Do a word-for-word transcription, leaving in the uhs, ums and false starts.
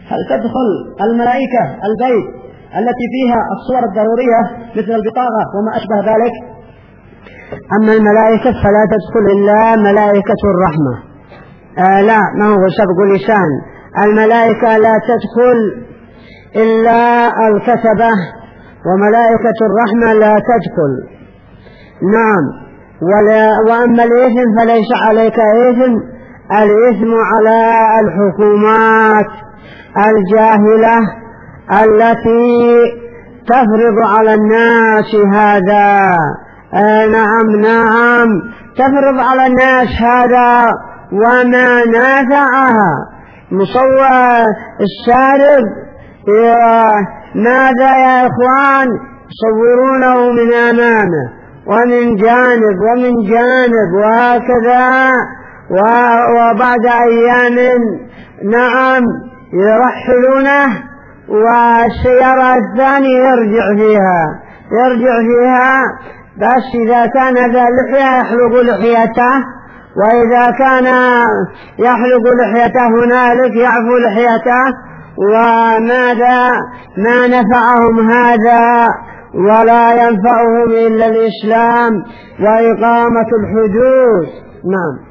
هل تدخل الملائكة البيت التي فيها الصور الضرورية مثل البطاقة وما أشبه ذلك؟ أما الملائكة فلا تدخل إلا ملائكة الرحمة. آه لا ما هو سبق لسان. الملائكة لا تدخل إلا الكتبة، وملائكة الرحمة لا تدخل. نعم. وأما الإثم فليس عليك إثم، الإثم على الحكومات الجاهلة التي تفرض على الناس هذا. آه نعم نعم تفرض على الناس هذا وما نافعها. مصور الشارب ماذا يا إخوان؟ يصورونه من أمامه ومن جانب ومن جانب وهكذا، وبعد أيام نعم يرحلونه والسيارة الثانية يرجع فيها يرجع فيها بس إذا كان ذا لحية يحلق لحيته، وإذا كان يحلق لحيته هنالك يعفو لحيته. وماذا ما نفعهم هذا ولا ينفعهم إلا الإسلام وإقامة الحدود. نعم.